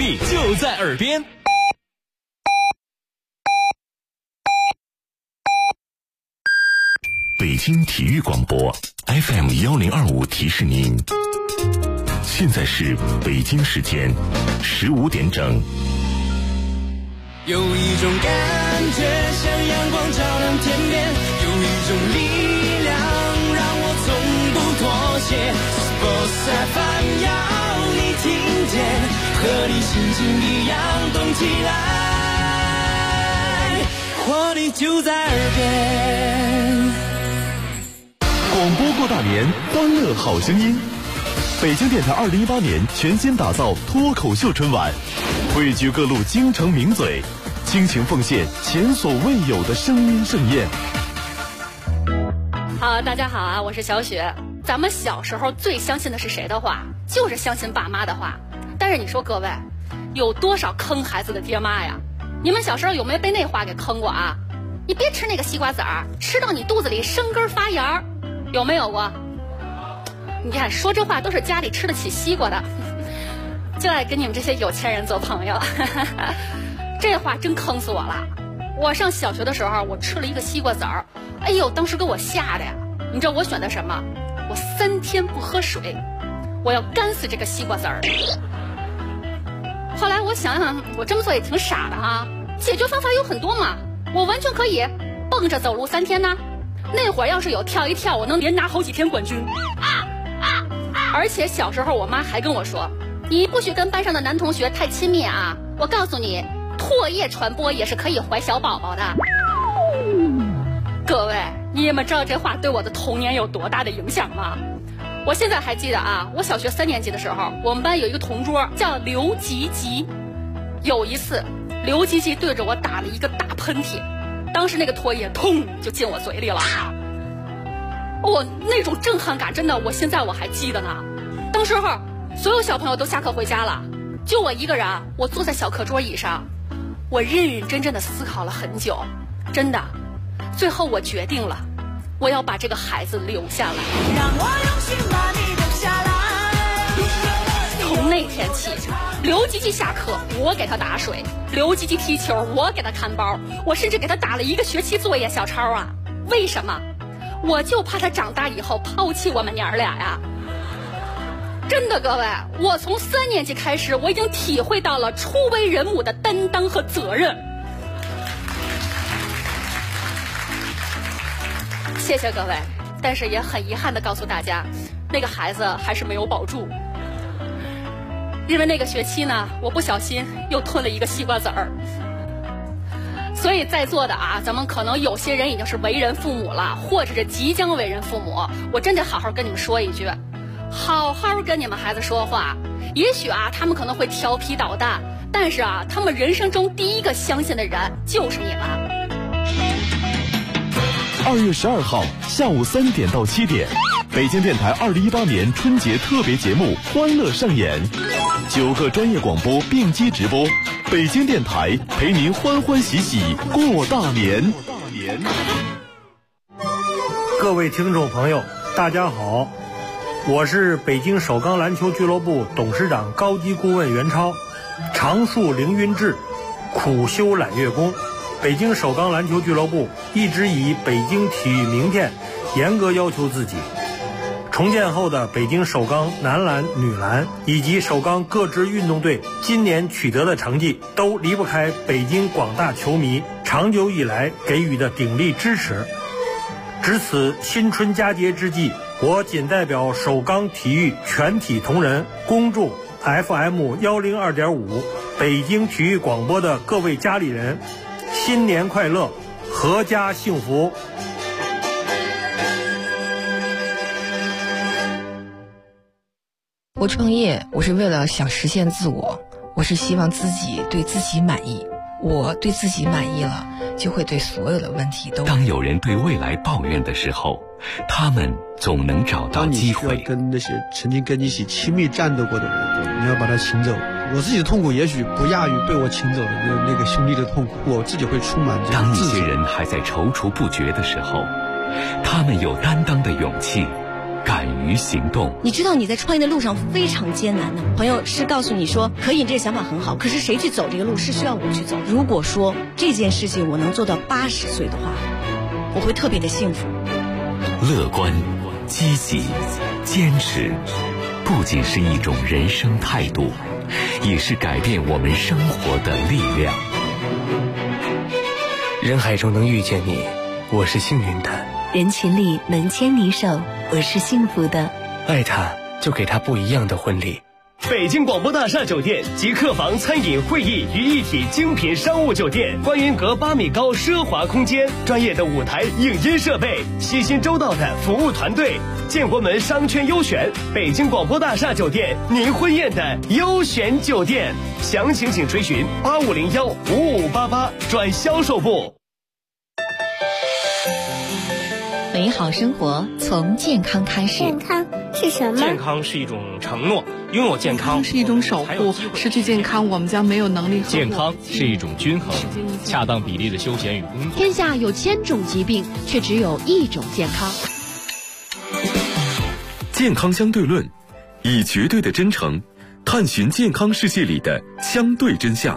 力就在耳边。 北京体育广播 FM1025提示您，现在是北京时间15点整。 有一种感觉像阳光照亮天边，有一种力量让我从不妥协。Sports FM 要你听见，和你心情一样动起来，活力就在耳边。 广播过大年，欢乐好声音。北京电台2018年全新打造脱口秀春晚，汇聚各路京城名嘴，倾情奉献前所未有的声音盛宴。 好，大家好啊，我是小雪。咱们小时候最相信的是谁的话？就是相信爸妈的话。但是你说各位，有多少坑孩子的爹妈呀？你们小时候有没有被那话给坑过啊？你别吃那个西瓜籽儿，吃到你肚子里生根发芽，有没有过？你看说这话都是家里吃得起西瓜的，就爱跟你们这些有钱人做朋友。这话真坑死我了。我上小学的时候，我吃了一个西瓜籽儿，哎呦，当时给我吓的呀！你知道我选的什么？我3天不喝水，我要干死这个西瓜籽儿。后来我想想，我这么做也挺傻的哈，解决方法有很多嘛，我完全可以蹦着走路3天呢。那会儿要是有跳一跳，我能连拿好几天冠军。而且小时候我妈还跟我说，你不许跟班上的男同学太亲密啊，我告诉你，唾液传播也是可以怀小宝宝的。各位，你们知道这话对我的童年有多大的影响吗？我现在还记得啊，我小学3年级的时候，我们班有一个同桌叫刘吉吉。有一次刘吉吉对着我打了一个大喷嚏，当时那个唾液砰就进我嘴里了。那种震撼感真的，我现在我还记得呢。当时候所有小朋友都下课回家了，就我一个人，我坐在小课桌椅上，我认认真真的思考了很久，真的，最后我决定了，我要把这个孩子留下来。 让我用心把你留下来。 从那天起，刘吉吉下课我给他打水，刘吉吉踢球我给他看包，我甚至给他打了1个学期作业小抄啊。为什么？我就怕他长大以后抛弃我们娘俩呀。真的，各位，我从3年级开始，我已经体会到了初为人母的担当和责任。谢谢各位，但是也很遗憾的告诉大家，那个孩子还是没有保住。因为那个学期呢，我不小心又吞了一个西瓜籽儿。所以在座的啊，咱们可能有些人已经是为人父母了，或者是即将为人父母，我真得好好跟你们说一句，好好跟你们孩子说话。也许啊，他们可能会调皮捣蛋，但是啊，他们人生中第一个相信的人就是你们。 2月12号下午3点到7点，北京电台2018年春节特别节目《欢乐上演》，9个专业广播并机直播，北京电台陪您欢欢喜喜过大年。 各位听众朋友，大家好，我是北京首钢篮球俱乐部董事长高级顾问袁超。常树凌云志，苦修揽月功。北京首钢篮球俱乐部一直以北京体育名片严格要求自己。重建后的北京首钢男篮、女篮以及首钢各支运动队今年取得的成绩，都离不开北京广大球迷长久以来给予的鼎力支持。值此新春佳节之际，我仅代表首钢体育全体同仁，恭祝 FM102.5 北京体育广播的各位家里人新年快乐，阖家幸福。 我创业，我是为了想实现自我，我是希望自己对自己满意。我对自己满意了，就会对所有的问题都。 当有人对未来抱怨的时候，他们总能找到机会。 当你需要跟那些曾经跟你一起亲密战斗过的人，你要把他请走。我自己的痛苦也许不亚于被我请走的那个兄弟的痛苦，我自己会充满这当一些人还在踌躇不决的时候，他们有担当的勇气， 敢于行动。 你知道你在创业的路上非常艰难的，朋友是告诉你说可以，这个想法很好，可是谁去走这个路是需要我去走。如果说这件事情我能做到80岁的话，我会特别的幸福。 乐观、积极、坚持，不仅是一种人生态度，也是改变我们生活的力量。 人海中能遇见你，我是幸运的； 人群里能牵你手，我是幸福的。 爱他，就给他不一样的婚礼。 北京广播大厦酒店集客房、餐饮、会议于一体精品商务酒店，观云阁8米高奢华空间，专业的舞台影音设备，悉心周到的服务团队，建国门商圈优选，北京广播大厦酒店，您婚宴的优选酒店。详情请垂询8501-5588转销售部。 美好生活从健康开始。 健康是什么？ 健康是一种承诺，拥有健康是一种守护，失去健康我们将没有能力。 健康是一种均衡，恰当比例的休闲与工作。 天下有1000种疾病，却只有1种健康。 健康相对论，以绝对的真诚探寻健康世界里的相对真相。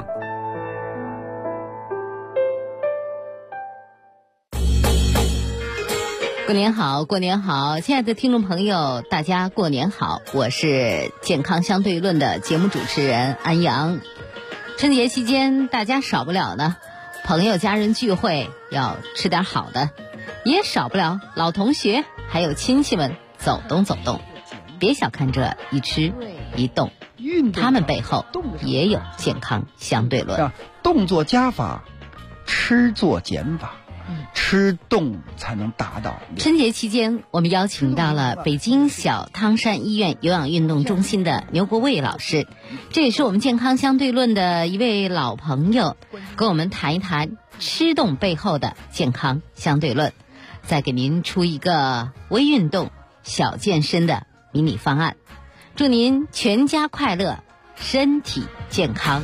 过年好，过年好，亲爱的听众朋友，大家过年好，我是健康相对论的节目主持人安阳。春节期间大家少不了呢，朋友家人聚会要吃点好的，也少不了老同学还有亲戚们走动走动。别小看这一吃一动，他们背后也有健康相对论。 动作加法，吃做减法。吃动才能达到。 春节期间，我们邀请到了北京小汤山医院有氧运动中心的牛国卫老师，这也是我们健康相对论的一位老朋友，跟我们谈一谈吃动背后的健康相对论，再给您出一个微运动、小健身的迷你方案，祝您全家快乐，身体健康。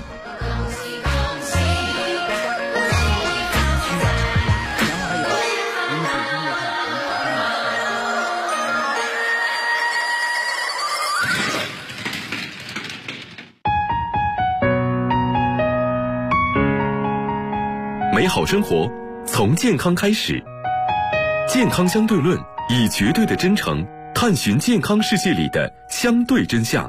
美好生活从健康开始，健康相对论以绝对的真诚探寻健康世界里的相对真相。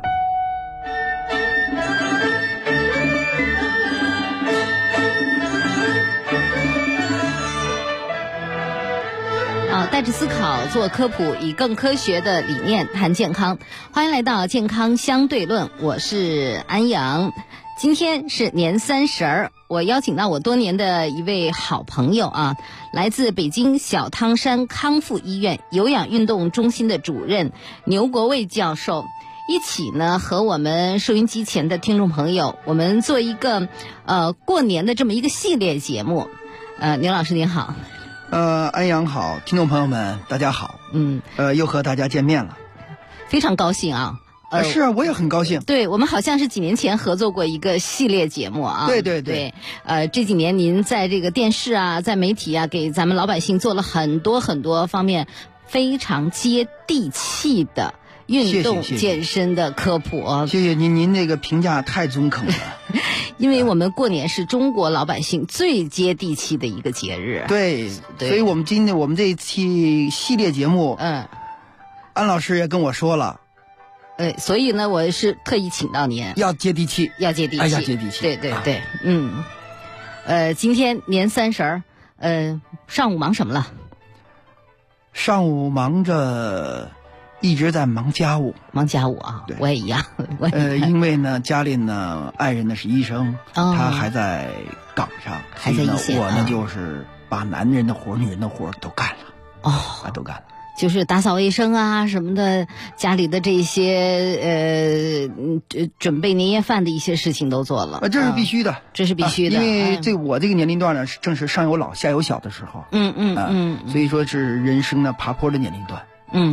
带着思考做科普，以更科学的理念谈健康。欢迎来到健康相对论，我是安阳。今天是年30，我邀请到我多年的一位好朋友啊，来自北京小汤山康复医院有氧运动中心的主任牛国卫教授，一起呢和我们收音机前的听众朋友，我们做一个过年的这么一个系列节目。牛老师您好。 安阳好，听众朋友们大家好。又和大家见面了， 非常高兴啊。 是啊，我也很高兴。 对，我们好像是几年前合作过一个系列节目啊。 对。 这几年您在这个电视啊，在媒体啊，给咱们老百姓做了很多很多方面非常接地气的运动健身的科普。 谢谢您这个评价太中肯了。 因为我们过年是中国老百姓最接地气的一个节日。 对，所以我们这一期系列节目，安老师也跟我说了。 所以呢，我是特意请到您， 要接地气， 要接地气， 要接地气。 对，今天年30，上午忙什么了？ 上午忙着，一直在忙家务啊，我也一样。 因为呢，家里呢，爱人呢是医生，他还在岗上， 还在一线。 我呢就是把男人的活、女人的活都干了，都干了。 就是打扫卫生啊什么的，家里的这些准备年夜饭的一些事情都做了。 这是必须的， 这是必须的。 因为我这个年龄段呢，正是上有老下有小的时候。所以说是人生呢爬坡的年龄段。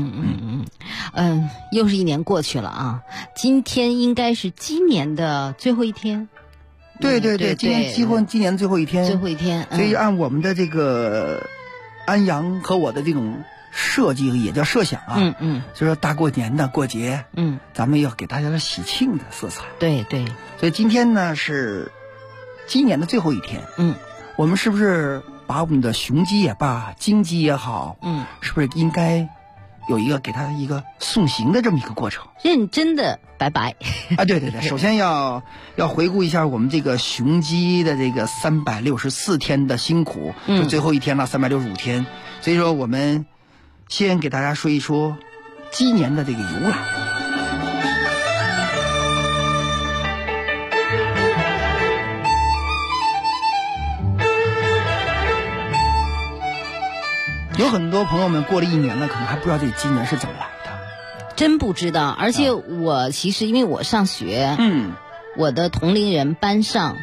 又是一年过去了啊！今天应该是今年的最后一天。 对，今年最后一天。 最后一天。 所以按我们的这个安阳和我的这种设计也叫设想啊，就说大过年的过节，咱们要给大家点喜庆的色彩。 对对， 所以今天呢是今年的最后一天，我们是不是把我们的雄鸡也罢，金鸡也好，是不是应该有一个给他一个送行的这么一个过程？ 认真的拜拜啊！对对对，首先要回顾一下我们这个雄鸡的这个364天的辛苦，就最后一天了，365天。所以说，我们先给大家说一说鸡年的这个由来。有很多朋友们过了一年了，可能还不知道这个鸡年是怎么来的。 真不知道，而且我其实因为我上学，我的同龄人班上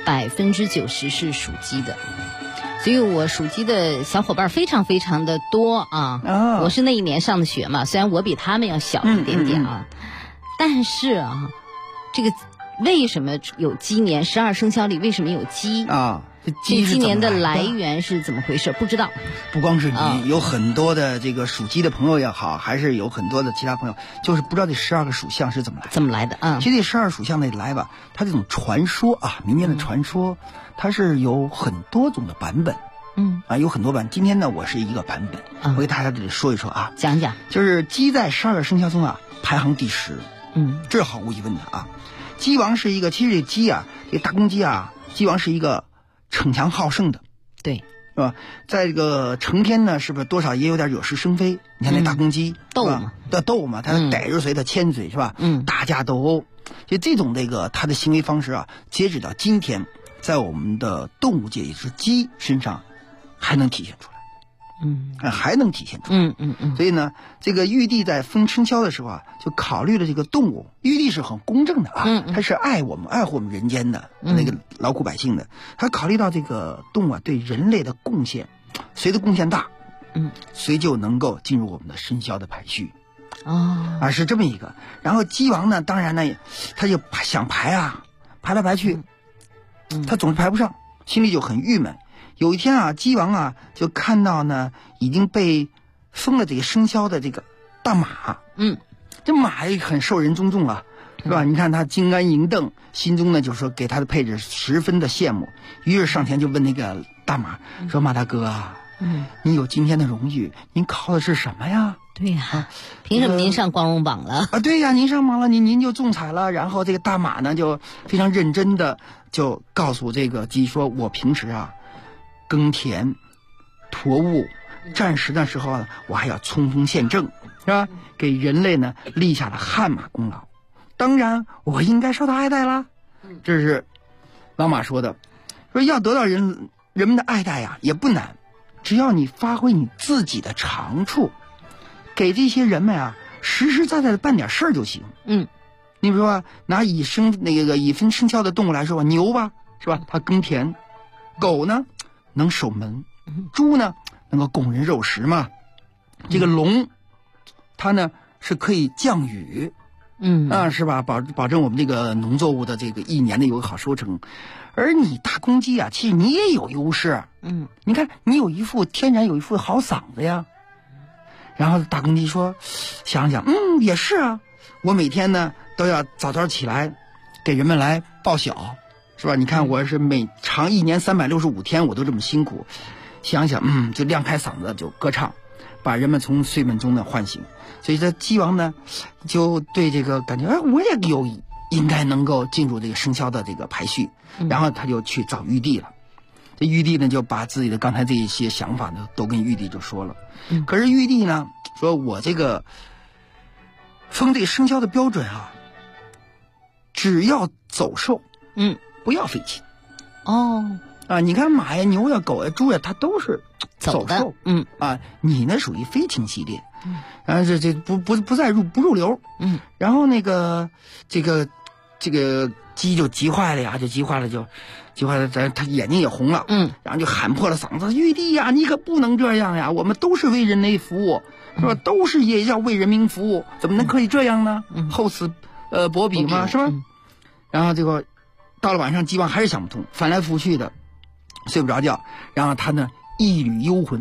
90%是属鸡的，所以我属鸡的小伙伴非常非常的多啊。我是那一年上的学嘛，虽然我比他们要小一点点啊，但是啊，这个为什么有鸡年？12生肖里为什么有鸡啊？这鸡年的来源是怎么回事？不知道。 不光是你，有很多的这个属鸡的朋友也好，还是有很多的其他朋友，就是不知道这12个属相是怎么来的啊。其实这12属相的来吧，它这种传说啊，民间的传说，它是有很多种的版本。有很多版。今天呢，我是一个版本，我给大家这里说一说啊， 讲讲。 就是鸡在12个生肖中啊，排行第10。这是毫无疑问的啊。鸡王是一个，其实这鸡啊，这大公鸡啊，鸡王是一个逞强好胜的， 对， 是吧？在这个成天呢，是不是多少也有点惹是生非？你看那大公鸡， 斗嘛， 他逮着谁他牵谁，是吧？打架斗殴，就这种他的行为方式啊，截止到今天，在我们的动物界，也就是鸡身上，还能体现出来。还能体现出来。所以呢，这个玉帝在分生肖的时候啊，就考虑了这个动物。玉帝是很公正的啊，他是爱护我们人间的那个劳苦百姓的。他考虑到这个动物啊对人类的贡献，谁的贡献大，谁就能够进入我们的生肖的排序。是这么一个。然后鸡王呢，当然呢，他就想排来排去，他总是排不上，心里就很郁闷。有一天啊，鸡王啊就看到呢已经被封了这个生肖的这个大马，这马也很受人尊重啊，是吧？你看他金鞍银镫，心中呢就是说给他的配置十分的羡慕，于是上前就问那个大马说：“马大哥啊，你有今天的荣誉，您靠的是什么呀？” 对呀，凭什么您上光荣榜了？ 对呀，您上榜了，您就中彩了。然后这个大马呢就非常认真的就告诉这个鸡说：“我平时啊耕田、驮物、战时的时候呢，我还要冲锋陷阵，是吧？给人类呢立下了汗马功劳。当然，我应该受到爱戴啦。”这是老马说的，说要得到人们的爱戴呀，也不难，只要你发挥你自己的长处，给这些人们啊实实在在的办点事儿就行。你比如说拿以分生肖的动物来说吧，牛吧，是吧？它耕田，狗呢能守门，猪呢能够供人肉食嘛。这个龙，它呢是可以降雨，是吧？保证我们这个农作物的这个一年的有个好收成。而你大公鸡啊，其实你也有优势，你看你天然有一副好嗓子呀。然后大公鸡说：“想想，也是啊，我每天呢都要早早起来，给人们来报晓。”是吧？你看我是一年365天我都这么辛苦，想想就亮开嗓子就歌唱，把人们从睡梦中呢唤醒。所以这鸡王呢就对这个感觉，我也应该能够进入这个生肖的这个排序。然后他就去找玉帝了。这玉帝呢就把自己的刚才这一些想法呢都跟玉帝就说了。可是玉帝呢说，我这个封这个生肖的标准啊，只要走兽，不要飞禽。你看马呀、牛呀、狗呀、猪呀，它都是走兽。你呢属于飞禽系列。这不再不入流。然后那个这个鸡就急坏了，他眼睛也红了。然后就喊破了嗓子：“玉帝呀，你可不能这样呀！我们都是为人类服务，是吧？都是也要为人民服务，怎么能可以这样呢？厚此薄彼嘛，是吧？”然后这个到了晚上，鸡王还是想不通，翻来覆去的睡不着觉。然后他呢一缕幽魂呐，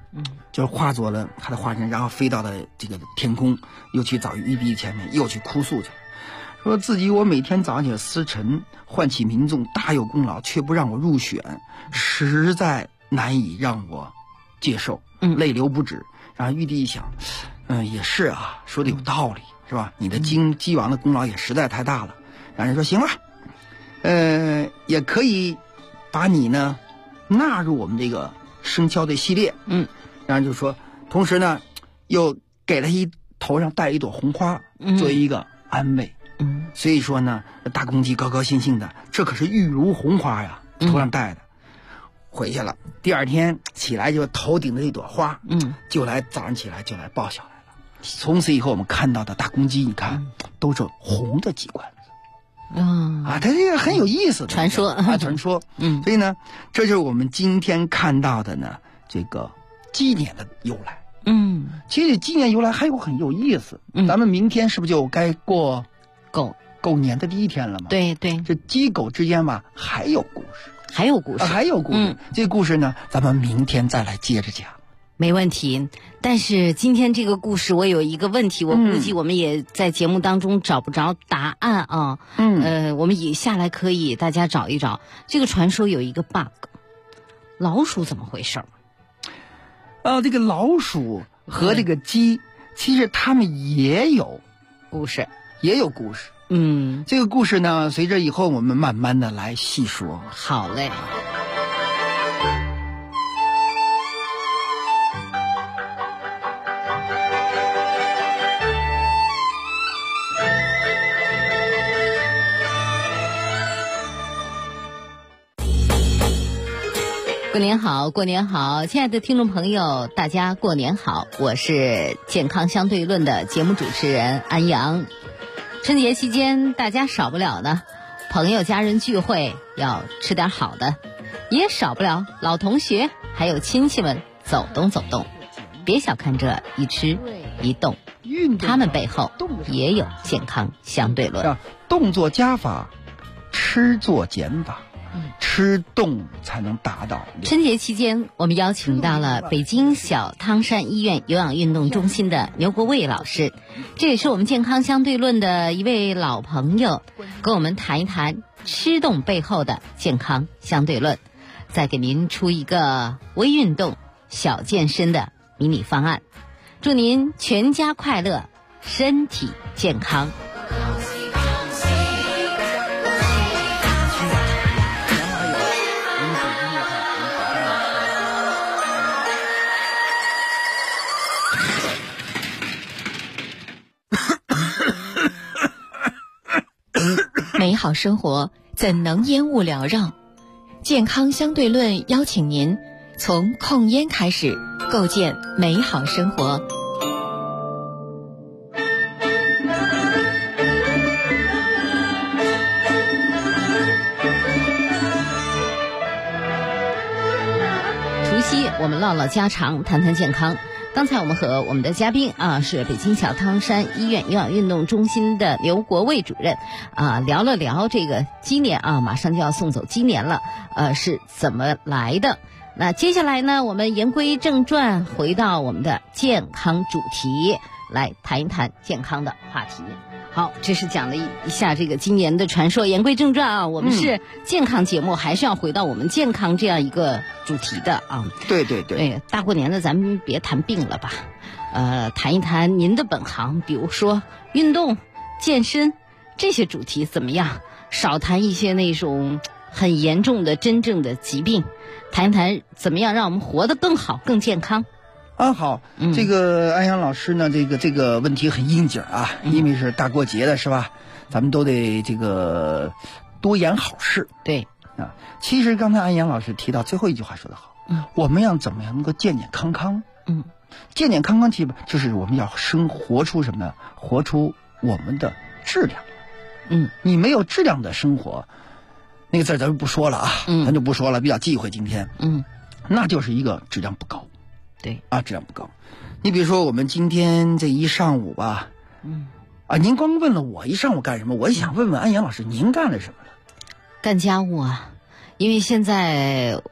就是化作了他的化身，然后飞到了这个天空，又去找玉帝前面，又去哭诉去，说自己我每天早上起来司晨，唤起民众，大有功劳，却不让我入选，实在难以让我接受，泪流不止。然后玉帝一想，也是啊，说的有道理，是吧？你的姬王的功劳也实在太大了。然后人说行了，也可以把你呢纳入我们这个生肖的系列，然后就说，同时呢又给了头上戴一朵红花，作为一个安慰，所以说呢大公鸡高高兴兴的，这可是玉如红花呀，头上戴的，回去了。第二天起来就头顶着一朵花，早上起来就来报晓来了。从此以后我们看到的大公鸡，你看都是红的鸡冠子。它这个很有意思的传说传说。所以呢，这就是我们今天看到的呢这个鸡年的由来。其实鸡年由来还有很有意思。咱们明天是不是就该过狗年的第一天了嘛？ 对对， 这鸡狗之间嘛还有故事， 还有故事。 这故事呢，咱们明天再来接着讲。 没问题，但是今天这个故事我有一个问题，我估计我们也在节目当中找不着答案啊。我们也下来可以大家找一找。这个传说有一个 bug， 老鼠怎么回事？ 这个老鼠和这个鸡，其实它们也有故事。 这个故事呢，随着以后我们慢慢的来细说。 好嘞。过年好，亲爱的听众朋友，大家过年好，我是健康相对论的节目主持人安阳。春节期间大家少不了呢，朋友家人聚会要吃点好的，也少不了老同学还有亲戚们走动走动。别小看这一吃一动，他们背后也有健康相对论。 动作加法，吃做减法，吃动才能达到。 春节期间，我们邀请到了北京小汤山医院有氧运动中心的牛国卫老师，这也是我们健康相对论的一位老朋友，跟我们谈一谈吃动背后的健康相对论，再给您出一个微运动小健身的迷你方案，祝您全家快乐，身体健康。 美好生活怎能烟雾缭绕？健康相对论邀请您从控烟开始，构建美好生活。 除夕我们唠唠家常，谈谈健康。刚才我们和我们的嘉宾是北京小汤山医院有氧运动中心的刘国卫主任聊了聊这个鸡年马上就要送走鸡年了，是怎么来的。那接下来呢，我们言归正传，回到我们的健康主题，来谈一谈健康的话题。好，这是讲了一下这个今年的传说。言归正传我们是健康节目，还是要回到我们健康这样一个主题的对对对， 大过年的咱们别谈病了吧，谈一谈您的本行，比如说运动、健身这些主题怎么样？少谈一些那种很严重的真正的疾病，谈一谈怎么样让我们活得更好、更健康。 好，这个安阳老师呢，这个问题很应景因为是大过节的，是吧？咱们都得这个多言好事。对其实刚才安阳老师提到最后一句话说得好，我们要怎么样能够健健康康？健健康康就是我们要活出什么呢？活出我们的质量。你没有质量的生活，那个字咱就不说了咱就不说了，比较忌讳今天。那就是一个质量不高。 对质量不高。你比如说我们今天这一上午吧，您光问了我一上午干什么，我也想问问安阳老师，您干了什么了？ 干家务因为现在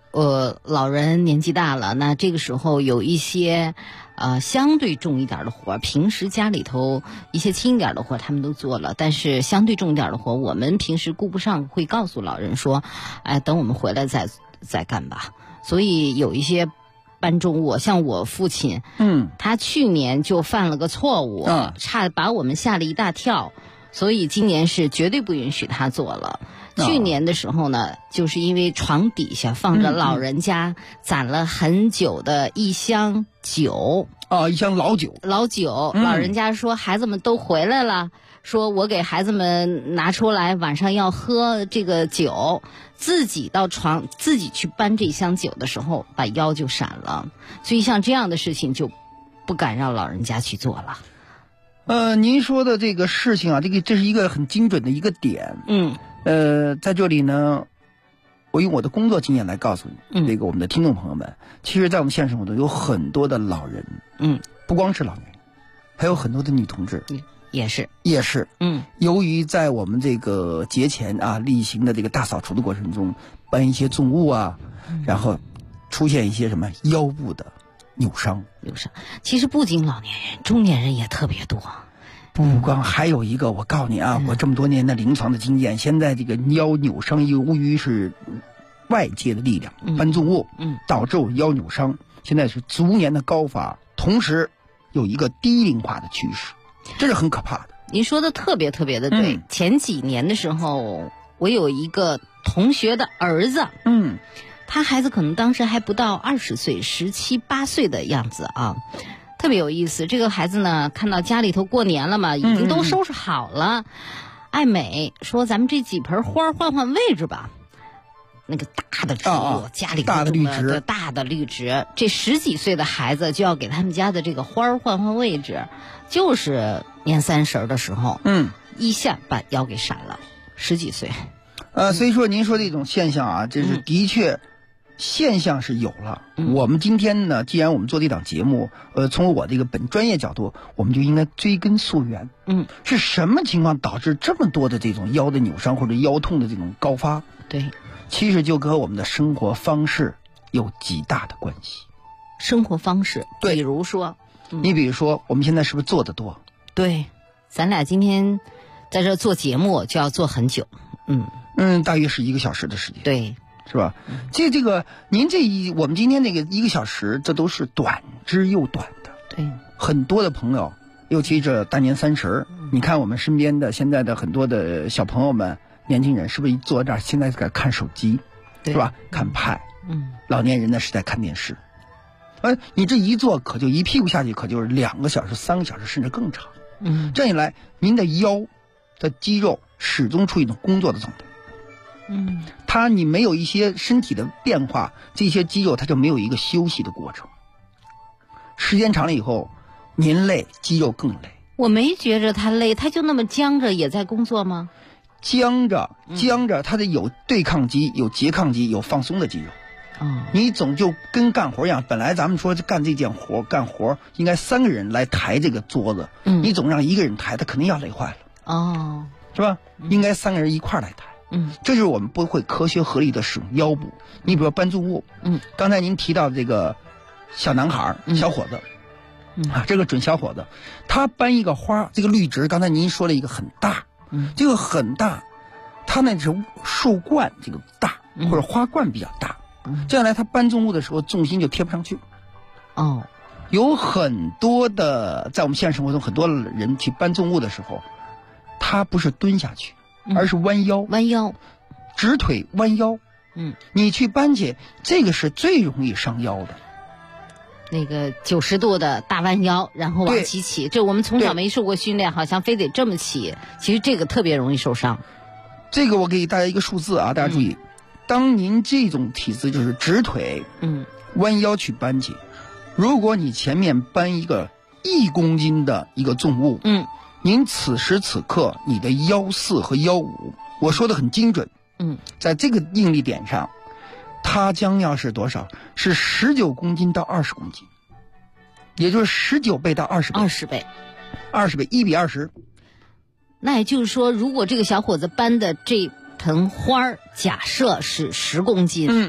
老人年纪大了，那这个时候有一些相对重一点的活，平时家里头一些轻一点的活他们都做了，但是相对重一点的活我们平时顾不上，会告诉老人说等我们回来再干吧。所以有一些搬重物，像我父亲他去年就犯了个错误，差把我们吓了一大跳，所以今年是绝对不允许他做了。去年的时候呢，就是因为床底下放着老人家攒了很久的一箱酒一箱老酒， 老人家说孩子们都回来了，说我给孩子们拿出来，晚上要喝这个酒，自己到床自己去搬这箱酒的时候把腰就闪了，所以像这样的事情就不敢让老人家去做了。 您说的这个事情啊，这是一个很精准的一个点。在这里呢，我用我的工作经验来告诉你，这个我们的听众朋友们，其实在我们现实生活中有很多的老人，不光是老年人，还有很多的女同志， 也是， 由于在我们这个节前例行的这个大扫除的过程中，搬一些重物然后出现一些什么腰部的扭伤。 其实不仅老年人，中年人也特别多。 不光，还有一个，我告诉你我这么多年的临床的经验，现在这个腰扭伤由于是外界的力量，搬重物，导致我腰扭伤，现在是逐年的高发，同时有一个低龄化的趋势，这是很可怕的。 您说的特别特别的对。前几年的时候，我有一个同学的儿子，他孩子可能当时还不到20岁，17、18岁的样子特别有意思。这个孩子呢，看到家里头过年了嘛，已经都收拾好了，爱美说咱们这几盆花换换位置吧。那个大的植物，家里大的绿植， 这10几岁的孩子就要给他们家的这个花换换位置，就是年30的时候，一下把腰给闪了，10几岁。 所以说您说这种现象这是的确。现象是有了，我们今天呢，既然我们做这档节目，从我这个本专业角度，我们就应该追根溯源，是什么情况导致这么多的这种腰的扭伤或者腰痛的这种高发？ 对， 其实就跟我们的生活方式有极大的关系。 生活方式，对，比如说， 你比如说，我们现在是不是做得多？ 对，咱俩今天在这做节目就要做很久， 大约是1个小时的时间。 对。 是吧？这个您我们今天这个1个小时，这都是短之又短的。 对， 很多的朋友，尤其这大年30，你看我们身边的现在的很多的小朋友们、年轻人，是不是一坐这儿现在在看手机，是吧？看pad，老年人呢是在看电视。你这一坐可就一屁股下去，可就是2个小时、3个小时，甚至更长。这样一来，您的腰的肌肉始终处于一种工作的状态。你没有一些身体的变化，这些肌肉它就没有一个休息的过程。时间长了以后，您累，肌肉更累。 我没觉着他累，他就那么僵着也在工作吗？ 僵着，它得有对抗肌，有拮抗肌，有放松的肌肉。你总就跟干活一样，本来咱们说干这件活，干活应该3个人来抬这个桌子，你总让1个人抬，他肯定要累坏了。是吧？应该3个人一块来抬。这就是我们不会科学合理的使用腰部。你比如说搬重物，刚才您提到这个小男孩、小伙子，这个准小伙子，他搬一个花，这个绿植，刚才您说了一个很大，这个很大，他那是树冠这个大，或者花冠比较大，这样来他搬重物的时候重心就贴不上去。有很多的在我们现实生活中，很多人去搬重物的时候，他不是蹲下去。而是弯腰，直腿弯腰。你去搬起，这个是最容易伤腰的。 那个90度的大弯腰，然后往起，这我们从小没受过训练，好像非得这么起，其实这个特别容易受伤。 这个我给大家一个数字大家注意，当您这种体质就是直腿，弯腰去搬起，如果你前面搬一个1公斤的一个重物，您此时此刻你的腰4和腰5，我说的很精准，在这个应力点上，它将要是多少？是19公斤到20公斤，也就是19倍到20倍，20倍，1比20。 那也就是说，如果这个小伙子搬的这盆花假设是10公斤，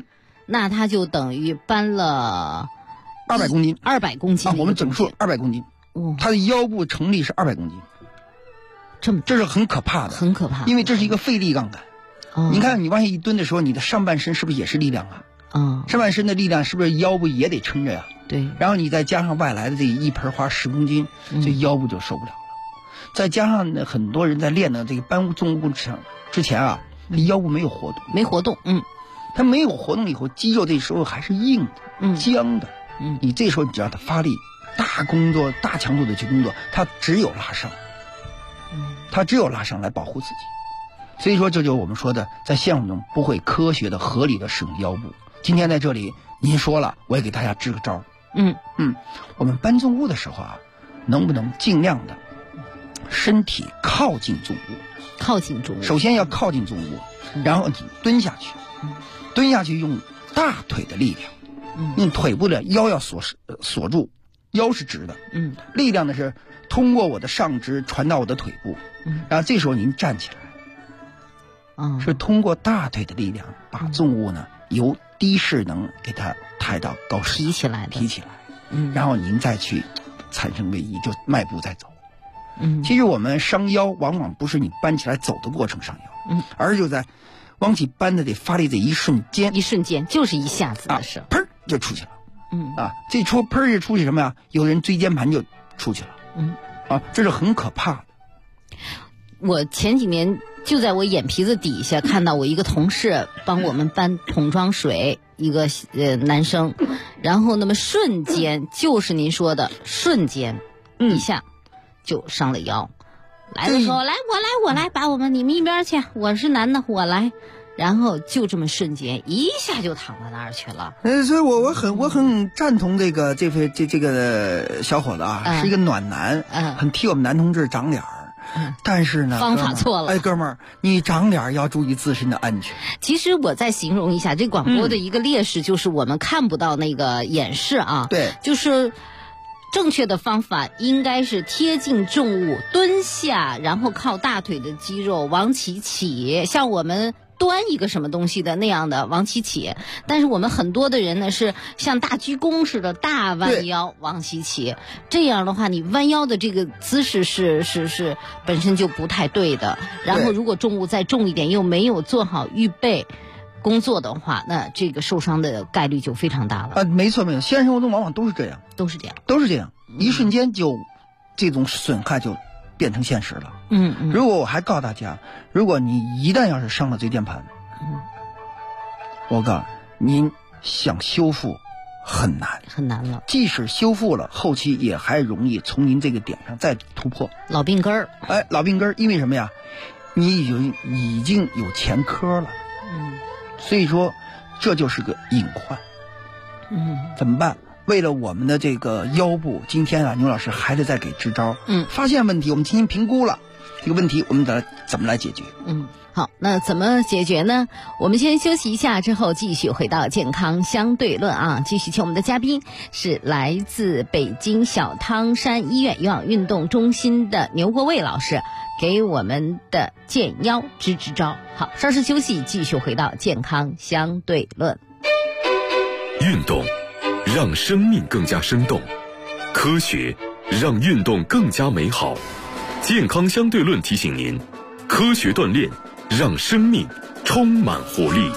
那他就等于搬了 200公斤 ，200公斤啊，我们整数200公斤，他的腰部成立是200公斤，这是很可怕的， 很可怕， 因为这是一个费力杠杆。你看你往下一蹲的时候，你的上半身是不是也是力量啊？上半身的力量是不是腰部也得撑着呀？ 对。 然后你再加上外来的这一盆花10公斤，这腰部就受不了了。再加上呢，很多人在练的这个搬重物之前啊，他腰部没有活动，他没有活动以后，肌肉这时候还是硬的，僵的。你这时候你只要他发力，大工作、大强度的去工作，他只有拉伤，他只有拉伤来保护自己。所以说，这就是我们说的，在现实中不会科学的、合理的使用腰部。今天在这里您说了，我也给大家支个招。我们搬重物的时候啊，能不能尽量的身体靠近重物？首先要靠近重物，然后你蹲下去，蹲下去用大腿的力量，用腿部的腰要锁住，腰是直的，力量呢是通过我的上肢传到我的腿部，然后这时候您站起来，是通过大腿的力量把重物呢由低势能给它抬到高势，提起来，然后您再去产生位移，就迈步再走。其实我们伤腰往往不是你搬起来走的过程伤腰，而就在往起搬的得发力的一瞬间就是一下子的事， 砰就出去了。这砰就出去什么呀？有人椎间盘就出去了。这是很可怕的。 我前几年就在我眼皮子底下看到我一个同事帮我们搬桶装水，一个男生，然后那么瞬间就是您说的瞬间，一下就伤了腰。来的时候，我来，把你们一边去，我是男的，我来。然后就这么瞬间一下就躺到那儿去了。 所以我很赞同这个小伙子啊，是一个暖男，很替我们男同志长脸儿。但是呢， 方法错了。 哥们儿，你长脸要注意自身的安全。 其实我再形容一下，这广播的一个劣势就是我们看不到那个演示啊。 对， 就是正确的方法应该是贴近重物，蹲下，然后靠大腿的肌肉往起，像我们端一个什么东西的那样的往起。但是我们很多的人呢是像大鞠躬似的大弯腰往起，这样的话你弯腰的这个姿势是本身就不太对的。然后如果重物再重一点又没有做好预备工作的话，那这个受伤的概率就非常大了。 没错，现实生活中往往都是这样，一瞬间就这种损害就变成现实了。如果我还告诉大家，如果你一旦要是伤了椎间盘，我告诉您，想修复很难了。即使修复了，后期也还容易从您这个点上再突破老病根儿。 老病根儿，因为什么呀？你已经有前科了。所以说这就是个隐患。怎么办？为了我们的这个腰部，今天啊，牛老师还得再给支招。发现问题，我们进行评估了，这个问题我们怎么来解决？ 好，那怎么解决呢？我们先休息一下，之后继续回到健康相对论啊。继续请我们的嘉宾是来自北京小汤山医院有氧运动中心的牛国卫老师，给我们的健腰支招。好，稍事休息，继续回到健康相对论。 运动让生命更加生动，科学让运动更加美好。健康相对论提醒您，科学锻炼让生命充满活力。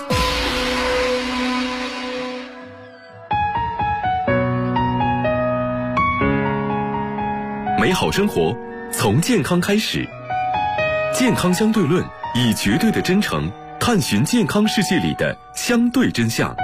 美好生活从健康开始。健康相对论以绝对的真诚探寻健康世界里的相对真相。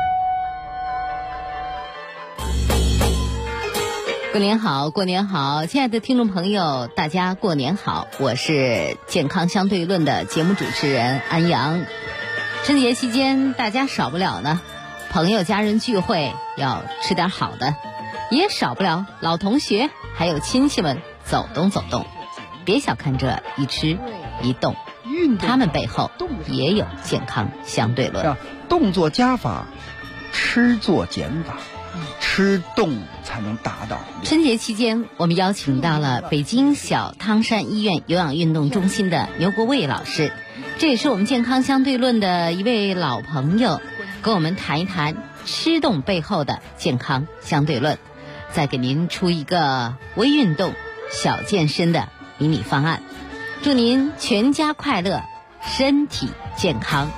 过年好，亲爱的听众朋友，大家过年好，我是健康相对论的节目主持人安阳。春节期间大家少不了呢，朋友家人聚会要吃点好的，也少不了老同学还有亲戚们走动。别小看这一吃一动，他们背后也有健康相对论。 动作加法，吃做减法，吃动才能达到。 春节期间，我们邀请到了北京小汤山医院有氧运动中心的牛国卫老师，这也是我们健康相对论的一位老朋友，跟我们谈一谈吃动背后的健康相对论，再给您出一个微运动、小健身的迷你方案，祝您全家快乐，身体健康。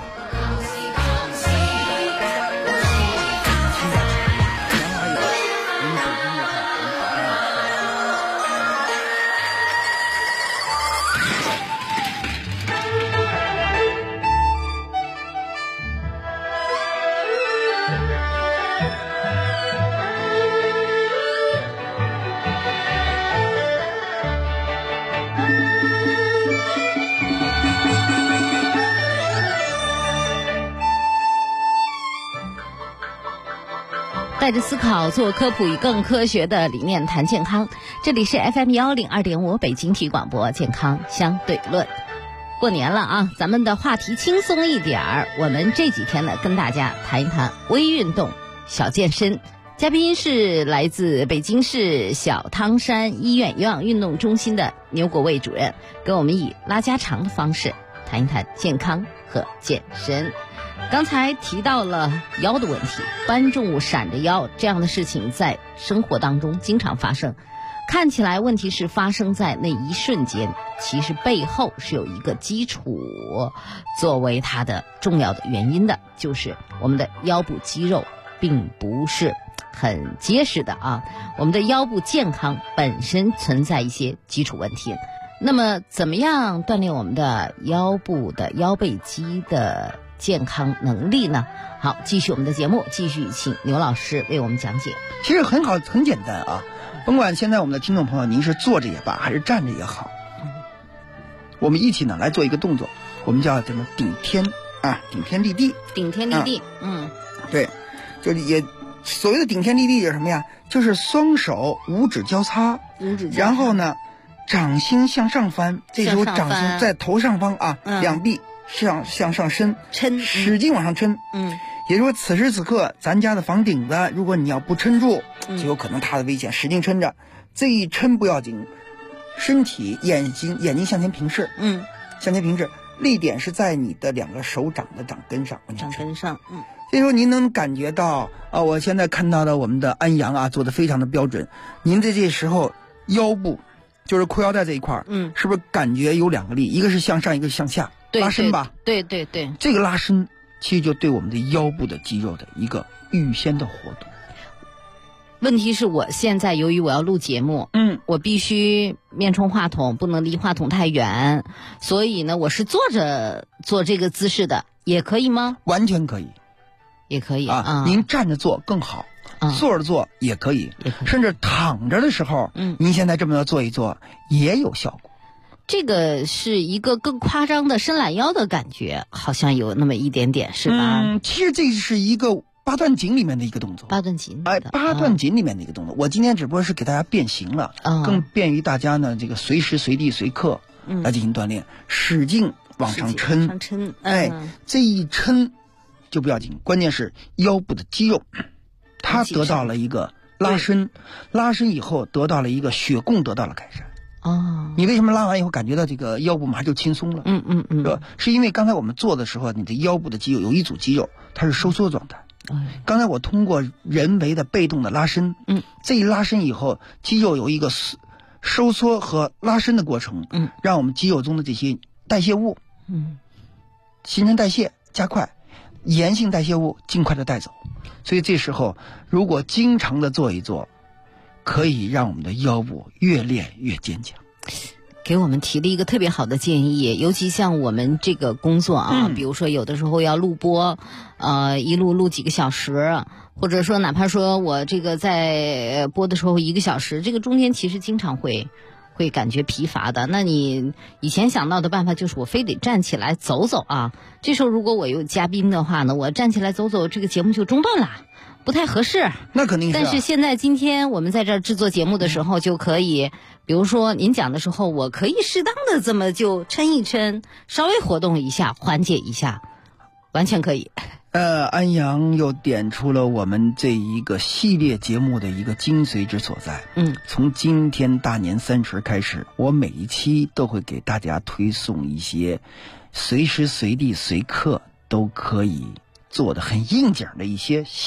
带着思考做科普，以更科学的理念谈健康。这里是 FM102.5 北京体育广播健康相对论。过年了啊，咱们的话题轻松一点儿。我们这几天呢，跟大家谈一谈微运动、小健身。嘉宾是来自北京市小汤山医院有氧运动中心的牛国卫主任，跟我们以拉家常的方式谈一谈健康和健身。刚才提到了腰的问题，搬重物闪着腰这样的事情在生活当中经常发生，看起来问题是发生在那一瞬间，其实背后是有一个基础作为它的重要的原因的，就是我们的腰部肌肉并不是很结实的啊，我们的腰部健康本身存在一些基础问题。那么怎么样锻炼我们的腰部的腰背肌的健康能力呢？好，继续我们的节目，继续请牛老师为我们讲解。 其实很好，很简单啊，甭管现在我们的听众朋友您是坐着也罢，还是站着也好，我们一起呢来做一个动作，我们叫什么顶天啊，顶天立地。 顶天立地， 对，这里也所谓的顶天立地是什么呀？就是双手五指交叉，然后呢掌心向上翻，这时候掌心在头上方啊，两臂向上伸，使劲往上抻。也就是说此时此刻咱家的房顶子，如果你要不撑住，就有可能它的危险，使劲撑着，这一撑不要紧，身体眼睛向前平视，向前平视，力点是在你的两个手掌的掌根上，所以说您能感觉到啊，我现在看到的我们的安阳啊做的非常的标准，您在这时候腰部就是裤腰带这一块，是不是感觉有两个力，一个是向上，一个是向下，拉伸吧？ 对， 这个拉伸其实就对我们的腰部的肌肉的一个预先的活动。 问题是我现在由于我要录节目，我必须面冲话筒，不能离话筒太远，所以呢，我是坐着做这个姿势的，也可以吗？ 完全可以， 也可以啊。您站着做更好，坐着做也可以，甚至躺着的时候，您现在这么做一做也有效果。 这个是一个更夸张的伸懒腰的感觉，好像有那么一点点，是吧？ 其实这是一个八段锦里面的一个动作。 八段锦里面的一个动作。我今天只不过是给大家变形了，更便于大家呢这个随时随地随刻来进行锻炼，使劲往上抻，这一抻就不要紧，关键是腰部的肌肉它得到了一个拉伸，拉伸以后得到了一个血供得到了改善。你为什么拉完以后感觉到这个腰部马上就轻松了？是吧？是因为刚才我们做的时候，你的腰部的肌肉有一组肌肉它是收缩状态。刚才我通过人为的被动的拉伸，这一拉伸以后，肌肉有一个收缩和拉伸的过程，让我们肌肉中的这些代谢物，新陈代谢加快，炎性代谢物尽快的带走。所以这时候如果经常的做一做，可以让我们的腰部越练越坚强。 给我们提了一个特别好的建议，尤其像我们这个工作啊，比如说有的时候要录播，一录几个小时，或者说哪怕说我这个在播的时候1个小时，这个中间其实经常会感觉疲乏的。那你以前想到的办法就是我非得站起来走走啊，这时候如果我有嘉宾的话呢，我站起来走走，这个节目就中断了，不太合适。 那肯定是。 但是现在今天我们在这儿制作节目的时候，就可以，比如说您讲的时候，我可以适当的这么就抻一抻，稍微活动一下，缓解一下，完全可以。 安阳又点出了我们这一个系列节目的一个精髓之所在。从今天大年30开始，我每一期都会给大家推送一些随时随地随刻都可以做的很应景的一些小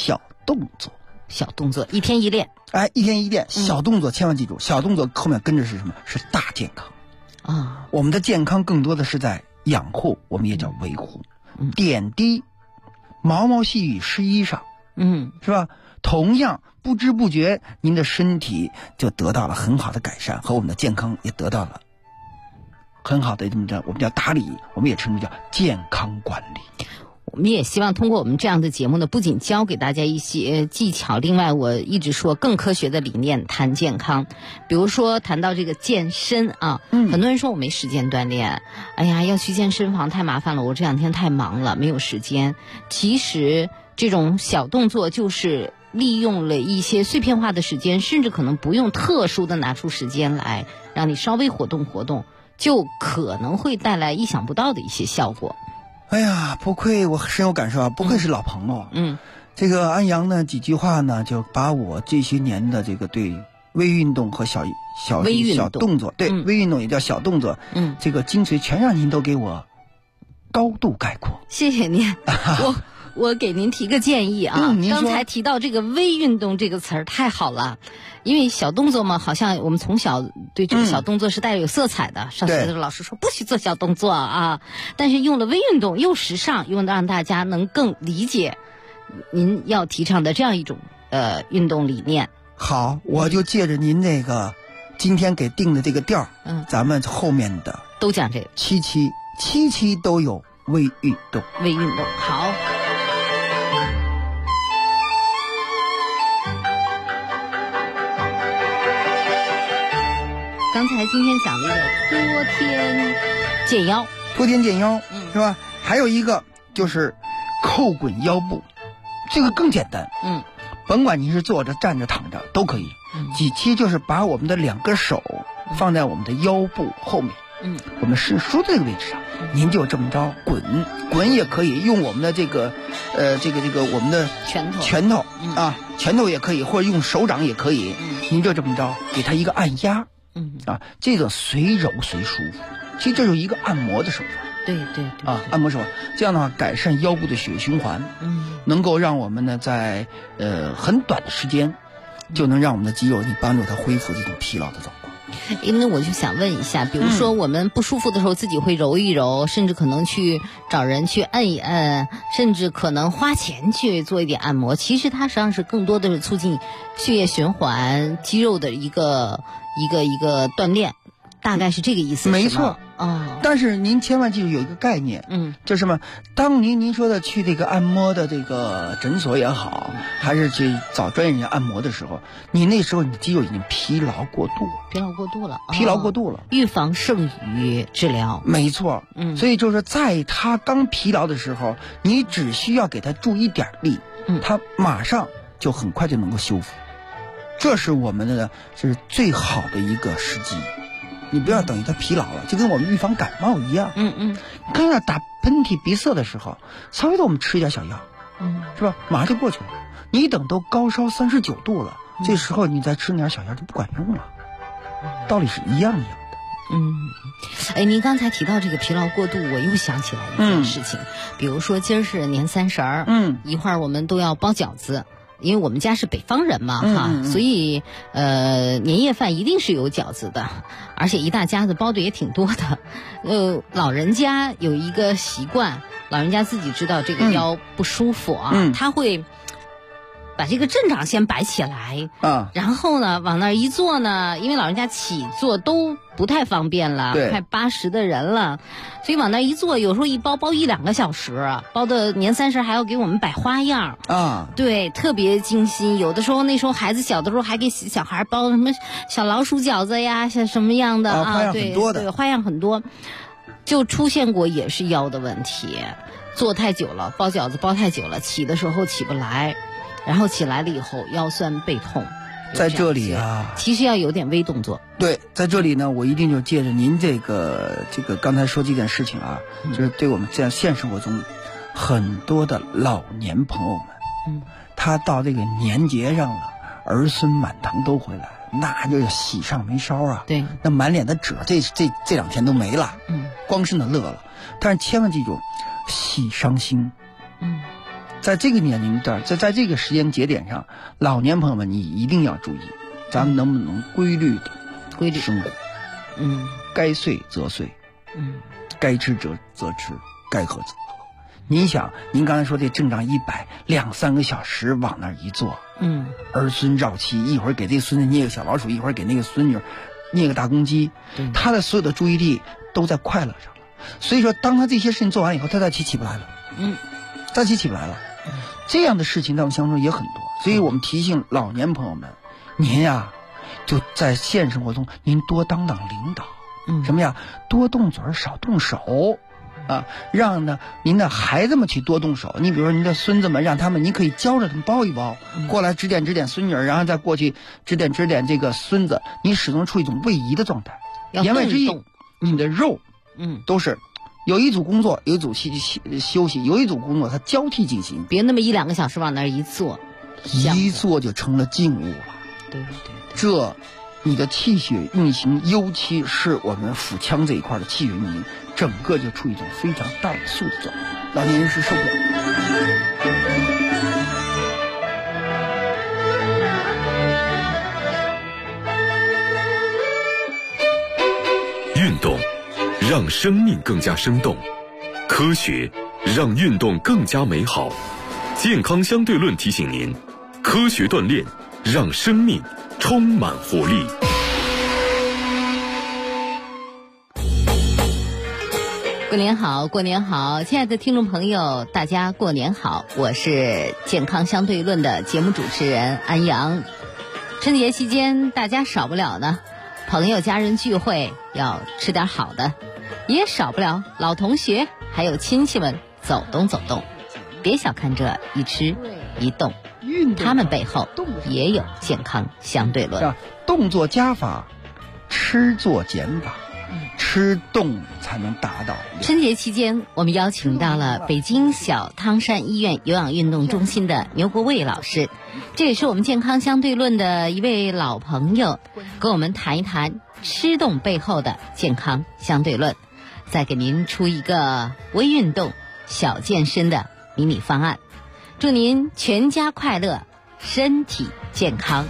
动作。 小动作，一天一练。 哎，一天一练，小动作千万记住，小动作后面跟着是什么？是大健康啊！ 我们的健康更多的是在养护，我们也叫维护。点滴，毛毛细雨湿衣裳，是吧？同样，不知不觉，您的身体就得到了很好的改善，和我们的健康也得到了很好的我们叫打理，我们也称之叫健康管理。 我们也希望通过我们这样的节目呢，不仅教给大家一些技巧，另外我一直说更科学的理念谈健康。比如说谈到这个健身啊，很多人说我没时间锻炼，哎呀，要去健身房太麻烦了，我这2天太忙了，没有时间。其实这种小动作就是利用了一些碎片化的时间，甚至可能不用特殊的拿出时间来，让你稍微活动活动，就可能会带来意想不到的一些效果。 哎呀，不愧我深有感受啊！不愧是老朋友。这个安阳呢几句话呢，就把我这些年的这个对微运动和小动作，对、微运动也叫小动作，这个精髓全让您都给我高度概括。 谢谢您。我给您提个建议啊，刚才提到这个微运动这个词儿太好了，因为小动作嘛，好像我们从小对这个小动作是带有色彩的。上学的时候老师说不许做小动作啊，但是用了微运动又时尚，又让大家能更理解您要提倡的这样一种运动理念。 好，我就借着您这个今天给定的这个调，咱们后面的都讲这个七期都有微运动。 微运动好。刚才今天讲的托天健腰， 是吧？还有一个就是扣滚腰部，这个更简单。甭管你是坐着、站着、躺着都可以。几期就是把我们的2个手放在我们的腰部后面，我们是梳这个位置上，您就这么着滚也可以用我们的这个我们的拳头啊，拳头也可以，或者用手掌也可以，您就这么着给它一个按压。这个随揉随舒服，其实这就是一个按摩的手法。 对按摩手法，这样的话改善腰部的血液循环，能够让我们呢在很短的时间就能让我们的肌肉你帮助它恢复这种疲劳的状况。 那我就想问一下，比如说我们不舒服的时候自己会揉一揉，甚至可能去找人去按一按，甚至可能花钱去做一点按摩，其实它实际上是更多的是促进血液循环、肌肉的一个锻炼，大概是这个意思。 没错。但是您千万记住有一个概念，就是什么？当您说的去这个按摩的这个诊所也好，还是去找专业人员按摩的时候，你那时候你的肌肉已经疲劳过度了， 预防胜于治疗。 没错。所以就是在他刚疲劳的时候，你只需要给他注一点力，他马上就很快就能够修复。这是我们的是最好的一个时机。你不要等于他疲劳了，就跟我们预防感冒一样。刚要打喷嚏鼻塞的时候，稍微的我们吃一点小药，是吧？马上就过去了。你等都高烧39度了，这时候你再吃点小药就不管用了，道理是一样的。 您刚才提到这个疲劳过度，我又想起来一件事情，比如说今儿是年30，一会儿我们都要包饺子。因为我们家是北方人嘛，所以年夜饭一定是有饺子的，而且一大家子包的也挺多的。老人家有一个习惯，老人家自己知道这个腰不舒服啊，他会把这个正掌先摆起来然后呢往那儿一坐呢，因为老人家起坐都不太方便了，快80的人了，所以往那儿一坐，有时候一包1-2个小时，包的年30还要给我们摆花样对，特别精心。有的时候那时候孩子小的时候还给小孩包什么小老鼠饺子呀，像什么样的花样很多的， 对，花样很多，就出现过也是腰的问题，坐太久了，包饺子包太久了，起的时候起不来，然后起来了以后腰酸背痛。 在这里啊， 其实要有点微动作。 对，在这里呢，我一定就借着您这个刚才说这件事情啊，就是对我们这样现实生活中很多的老年朋友们，他到这个年节上了，儿孙满堂都回来，那就是喜上眉梢啊。 对， 那满脸的褶，这2天都没了，光是那乐了。但是千万记住，喜伤心， 在这个年龄段，在这个时间节点上，老年朋友们你一定要注意，咱们能不能规律生活？该睡则睡，该吃则吃，该喝则喝。您想，您刚才说这正常100-2-3个小时往那儿一坐，儿孙绕膝，一会儿给这孙子捏个小老鼠，一会儿给那个孙女捏个大公鸡，他的所有的注意力都在快乐上了。所以说，当他这些事情做完以后，他再起不来了，再起不来了。这样的事情在我们生活中也很多，所以我们提醒老年朋友们，您呀，就在现实生活中，您多当领导，什么呀，多动嘴少动手。让呢您的孩子们去多动手。你比如说您的孙子们，让他们，您可以教着他们包一包，过来指点孙女儿，然后再过去指点这个孙子。你始终处于一种位移的状态。言外之意，你的肉，都是有一组工作，有一组休息，有一组工作它交替进行， 别那么1-2个小时往那儿一坐就成了静物了。 对， 这你的气血运行，尤其是我们腹腔这一块的气血运行，整个就处于一种非常怠速的状态，老年人是受不了。 运动让生命更加生动，科学让运动更加美好。健康相对论提醒您，科学锻炼让生命充满活力。 过年好，亲爱的听众朋友，大家过年好，我是健康相对论的节目主持人安阳。春节期间大家少不了呢，朋友家人聚会要吃点好的，也少不了老同学还有亲戚们走动。别小看这一吃一动，他们背后也有健康相对论。 动作加法，吃做减法，吃动才能达到。 春节期间，我们邀请到了北京小汤山医院有氧运动中心的牛国卫老师，这也是我们健康相对论的一位老朋友，跟我们谈一谈吃动背后的健康相对论，再给您出一个微运动、小健身的迷你方案，祝您全家快乐，身体健康。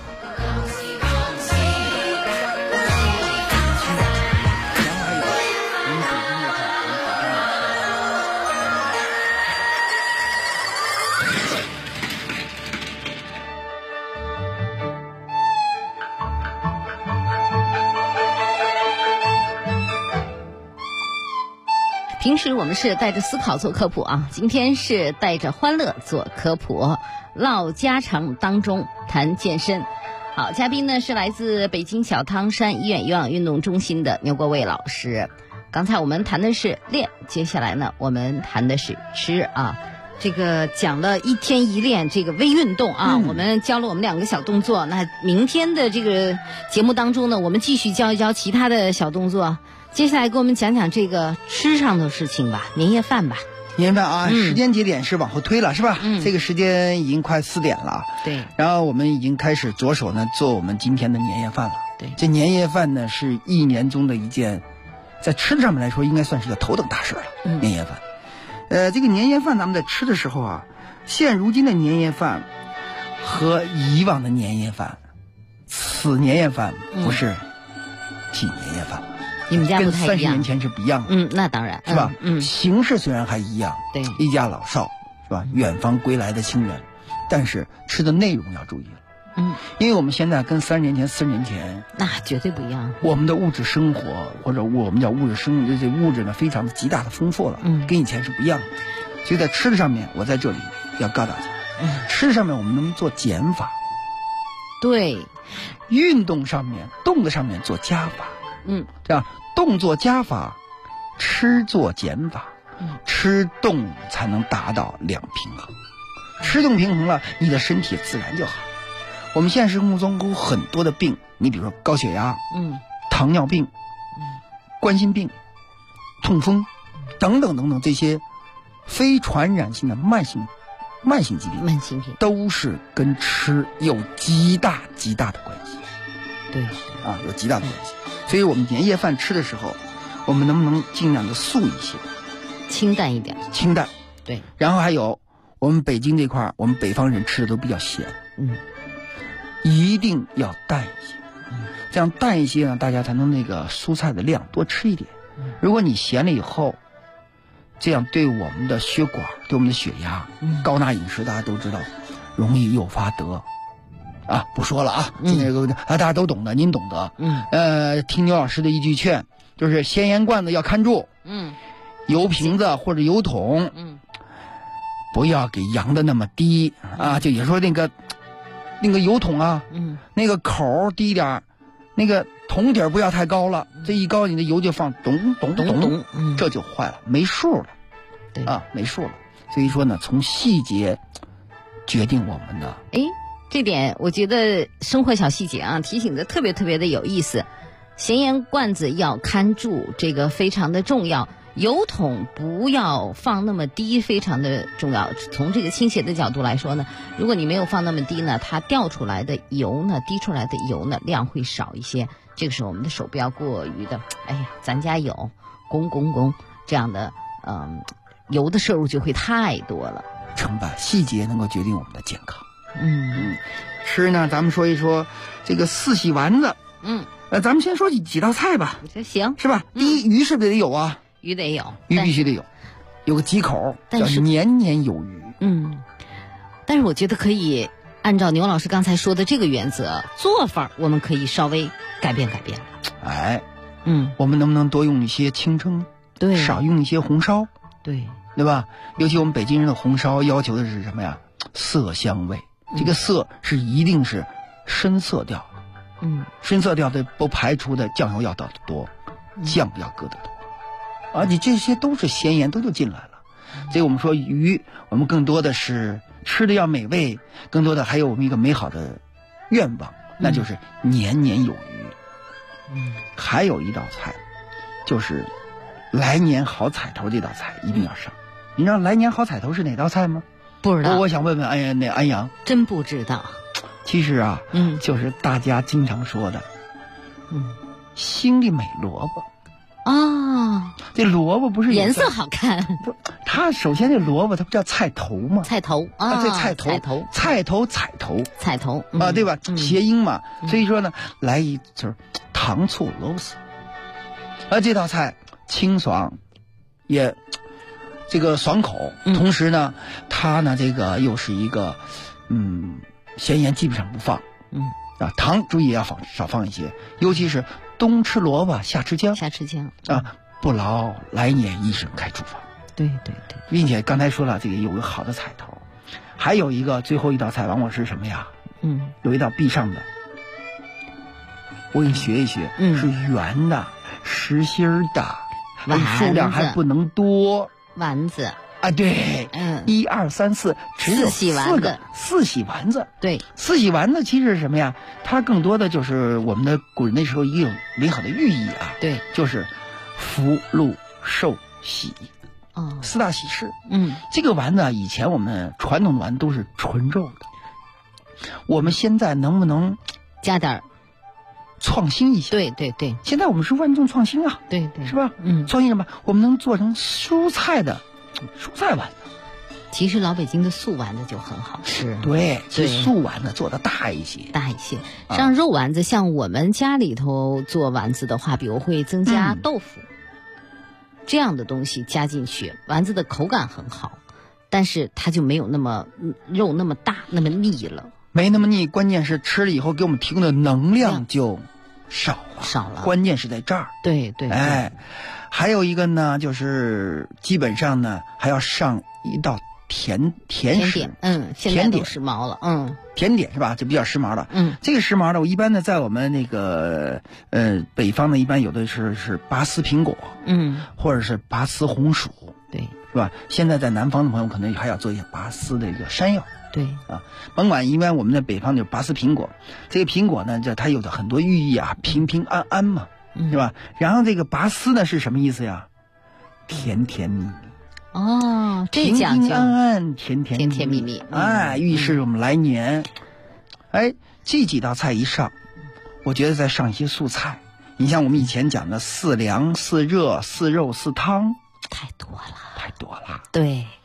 平时我们是带着思考做科普啊，今天是带着欢乐做科普，唠家常当中谈健身。好，嘉宾呢是来自北京小汤山医院有氧运动中心的牛国卫老师。刚才我们谈的是练，接下来呢我们谈的是吃啊。这个讲了一天一练这个微运动啊，我们教了我们2个小动作。那明天的这个节目当中呢，我们继续教一教其他的小动作。接下来给我们讲讲这个吃上的事情吧，年夜饭吧。 年夜饭啊，时间节点是往后推了，是吧？这个时间已经快4点了。 对。 然后我们已经开始着手呢做我们今天的年夜饭了。 对。 这年夜饭呢是一年中的一件，在吃的上面来说应该算是个头等大事了。年夜饭。这个年夜饭咱们在吃的时候啊，现如今的年夜饭和以往的年夜饭，此年夜饭不是纪年夜饭。 你们家不太一样， 跟30年前是不一样的。 那当然， 是吧？形式虽然还一样， 对， 一家老少，是吧？远方归来的亲人，但是吃的内容要注意了。因为我们现在跟40年前那绝对不一样。 我们的物质生活，或者我们叫物质生活，这物质呢非常的极大的丰富了，跟以前是不一样的。所以在吃的上面，我在这里要告诉大家，吃的上面我们能做减法， 对， 运动上面动的上面做加法，这样动作加法，吃做减法，吃动才能达到两平衡。吃动平衡了，你的身体自然就好。我们现实生活中有很多的病，你比如说高血压，糖尿病，冠心病，痛风，等等等等，这些非传染性的慢性疾病，都是跟吃有极大的关系。 对， 有极大的关系。所以我们年夜饭吃的时候，我们能不能尽量的素一些， 清淡一点？ 清淡， 对。 然后还有我们北京这块儿，我们北方人吃的都比较咸，一定要淡一些，这样淡一些呢，大家才能那个蔬菜的量多吃一点。如果你咸了以后，这样对我们的血管、对我们的血压，高钠饮食大家都知道，容易诱发得啊，不说了啊，今天大家都懂的，您懂得。听牛老师的一句劝，就是咸盐罐子要看住，油瓶子或者油桶，不要给扬的那么低啊，就也说那个油桶啊，那个口低一点，那个桶底不要太高了，这一高你的油就放咚咚咚，这就坏了，没数了， 对啊，没数了。所以说呢，从细节决定我们的。 这点我觉得生活小细节啊，提醒的特别特别的有意思。咸盐罐子要看住，这个非常的重要。油桶不要放那么低，非常的重要。从这个倾斜的角度来说呢，如果你没有放那么低呢，它掉出来的油呢，滴出来的油呢，量会少一些。这个是我们的手不要过于的，咱家有拱这样的，油的摄入就会太多了。 成败细节能够决定我们的健康。吃呢，咱们说一说这个四喜丸子。咱们先说几道菜吧。 行， 是吧？第一，鱼是不是得有啊？ 鱼得有， 鱼必须得有，有个几口，叫年年有余。 但是我觉得可以按照牛老师刚才说的这个原则，做法我们可以稍微改变。我们能不能多用一些清蒸？ 对， 少用一些红烧？对吧？尤其我们北京人的红烧要求的是什么呀？色香味。这个色是一定是深色调的。深色调的不排除的酱油要倒得多，酱要搁得多。你这些都是咸盐都就进来了。所以我们说鱼，我们更多的是吃的要美味，更多的还有我们一个美好的愿望，那就是年年有余。还有一道菜，就是来年好彩头，这道菜一定要上。你知道来年好彩头是哪道菜吗？ 不知道。 我想问问安阳， 真不知道。 其实啊，就是大家经常说的，心里美萝卜。这萝卜不是颜色好看？ 不，它首先这萝卜它不叫菜头吗？ 菜头这菜头彩头啊，对吧？谐音嘛。所以说呢，来一就是糖醋螺丝。这道菜清爽，也这个爽口，同时呢，它呢这个又是一个咸盐基本上不放，糖注意也要少放一些，尤其是冬吃萝卜夏吃姜啊，不劳来年医生开处方。 对， 并且刚才说了，这个有个好的彩头，还有一个最后一道菜往往是什么呀？有一道必上的，我给你学一学，是圆的实心的，数量还不能多。 丸子啊，对，1、2、3、4，只有4个四喜丸子。 对， 四喜丸子其实是什么呀？它更多的就是我们的古人那时候也有美好的寓意啊。 对， 就是福禄寿喜，4大喜事。这个丸子以前我们传统的丸都是纯肉的，我们现在能不能加点创新一下？ 对， 现在我们是万众创新啊， 对， 是吧？创新什么？我们能做成蔬菜丸子。 其实老北京的素丸子就很好吃。 对，素丸子做的大一些。 像肉丸子，像我们家里头做丸子的话，比如会增加豆腐这样的东西加进去，丸子的口感很好，但是它就没有那么肉那么大那么腻了。 没那么腻，关键是吃了以后给我们提供的能量就少了，关键是在这儿。 对， 还有一个呢，就是基本上呢还要上一道甜食。 现在都时髦了。 甜点是吧？就比较时髦了。这个时髦的，我一般呢在我们那个北方呢，一般有的是拔丝苹果，或者是拔丝红薯， 对， 是吧？现在在南方的朋友可能还要做一些拔丝的一个山药。 对甭管，一般我们在北方就拔丝苹果，这个苹果呢，它有的很多寓意啊，平平安安嘛，是吧？然后这个拔丝呢是什么意思呀？甜甜蜜蜜。 这讲究， 平平安安，甜甜蜜蜜。 预示我们来年。这几道菜一上，我觉得再上一些素菜。你像我们以前讲的4凉4热4肉4汤， 太多了。 对。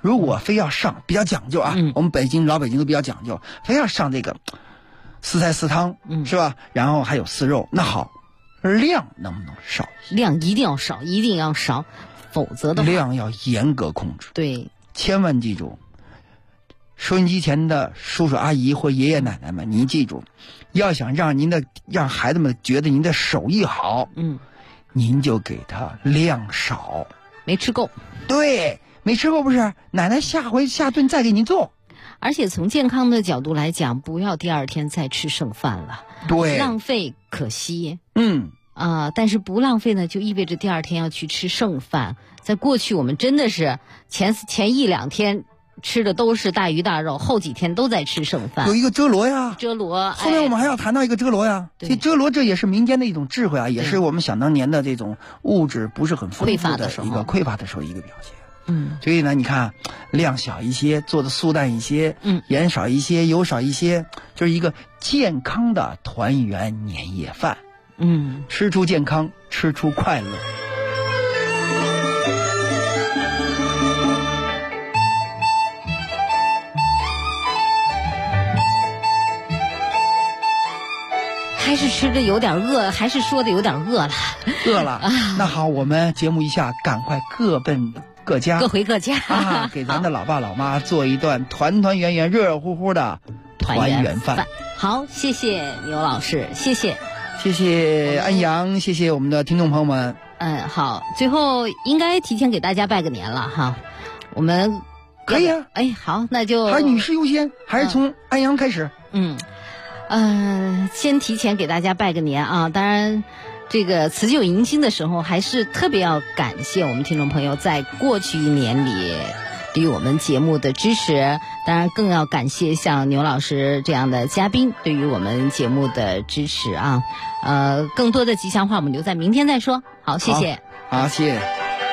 如果非要上，比较讲究啊，我们老北京都比较讲究，非要上这个四菜四汤，是吧？然后还有四肉，那好，量能不能少？ 量一定要少，一定要少，否则的话量要严格控制。 对， 千万记住，收音机前的叔叔阿姨或爷爷奶奶们，您记住，要想让孩子们觉得您的手艺好，您就给他量少， 没吃够。 对，没吃够不是？奶奶下顿再给您做。 而且从健康的角度来讲，不要第二天再吃剩饭了， 对， 浪费可惜。但是不浪费呢，就意味着第二天要去吃剩饭。在过去，我们真的是前一两天吃的都是大鱼大肉，后几天都在吃剩饭。 有一个遮罗呀， 遮罗， 后面我们还要谈到一个遮罗呀。这遮罗这也是民间的一种智慧啊，也是我们想当年的这种物质不是很丰富的一个匮乏的时候一个表现。所以呢，你看量小一些，做的素淡一些，盐少一些，油少一些，就是一个健康的团圆年夜饭。吃出健康，吃出快乐。 还是吃的有点饿，还是说的有点饿了。 饿了那好，我们节目一下，赶快各奔各家， 各回各家啊！给咱的老爸老妈做一段团团圆圆、热热乎乎的团圆饭。 好，谢谢牛老师，谢谢安阳，谢谢我们的听众朋友们。 好，最后应该提前给大家拜个年了哈。我们可以啊。 好，那就还是女士优先，还是从安阳开始。 先提前给大家拜个年啊！当然，这个辞旧迎新的时候，还是特别要感谢我们听众朋友在过去一年里对于我们节目的支持，当然更要感谢像牛老师这样的嘉宾对于我们节目的支持啊。更多的吉祥话我们留在明天再说。好，谢谢。 好，谢谢。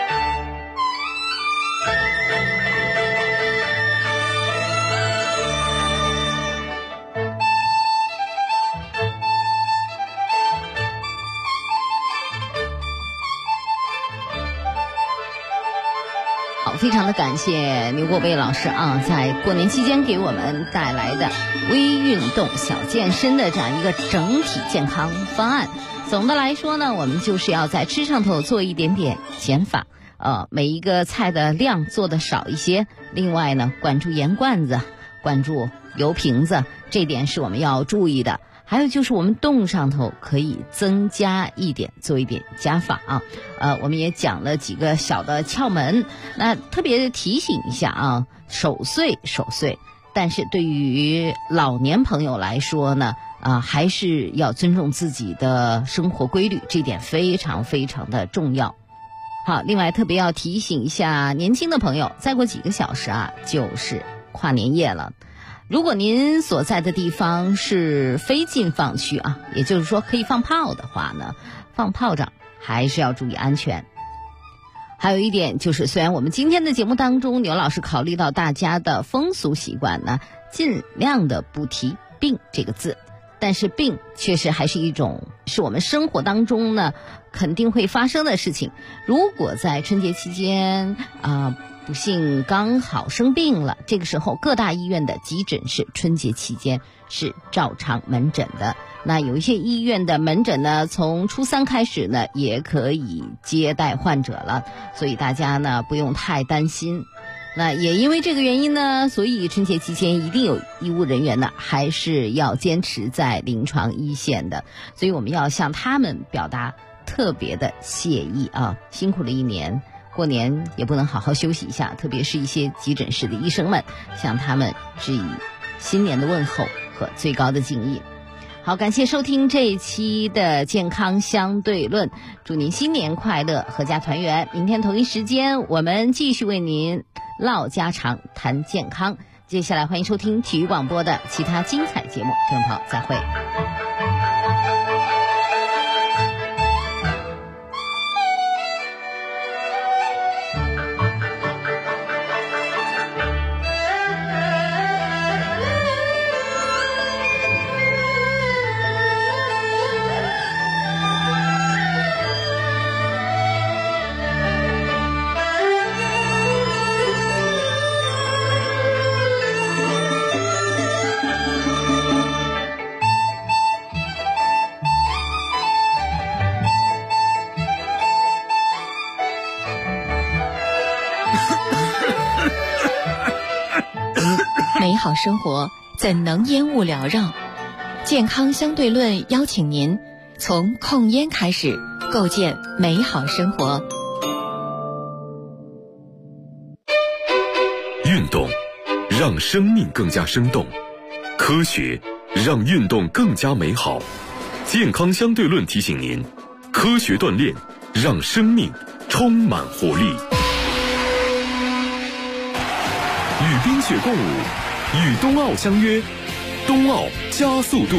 非常的感谢牛国威老师啊，在过年期间给我们带来的微运动小健身的这样一个整体健康方案。总的来说呢，我们就是要在吃上头做一点点减法，每一个菜的量做的少一些，另外呢，管住盐罐子，管住油瓶子，这点是我们要注意的。还有就是我们动上头可以增加一点，做一点加法啊。我们也讲了几个小的窍门，那特别提醒一下啊，守岁，但是对于老年朋友来说呢，还是要尊重自己的生活规律，这点非常非常的重要。好，另外特别要提醒一下年轻的朋友，再过几个小时啊，就是跨年夜了。如果您所在的地方是非禁放区啊，也就是说可以放炮的话呢，放炮仗还是要注意安全。还有一点就是，虽然我们今天的节目当中牛老师考虑到大家的风俗习惯呢，尽量的不提病这个字，但是病确实还是一种是我们生活当中呢肯定会发生的事情。如果在春节期间不幸刚好生病了，这个时候各大医院的急诊室春节期间是照常门诊的。那有一些医院的门诊呢，从初3开始呢也可以接待患者了，所以大家呢不用太担心。那也因为这个原因呢，所以春节期间一定有医务人员呢还是要坚持在临床一线的，所以我们要向他们表达特别的谢意啊，辛苦了一年，过年也不能好好休息一下，特别是一些急诊室的医生们，向他们致以新年的问候和最高的敬意。好，感谢收听这一期的健康相对论，祝您新年快乐，阖家团圆。明天同一时间我们继续为您唠家常谈健康，接下来欢迎收听体育广播的其他精彩节目，听众朋友再会。 美好生活怎能烟雾缭绕？健康相对论邀请您从控烟开始，构建美好生活。 运动让生命更加生动，科学让运动更加美好。健康相对论提醒您，科学锻炼让生命充满活力。与冰雪共舞，与冬奥相约，冬奥加速度。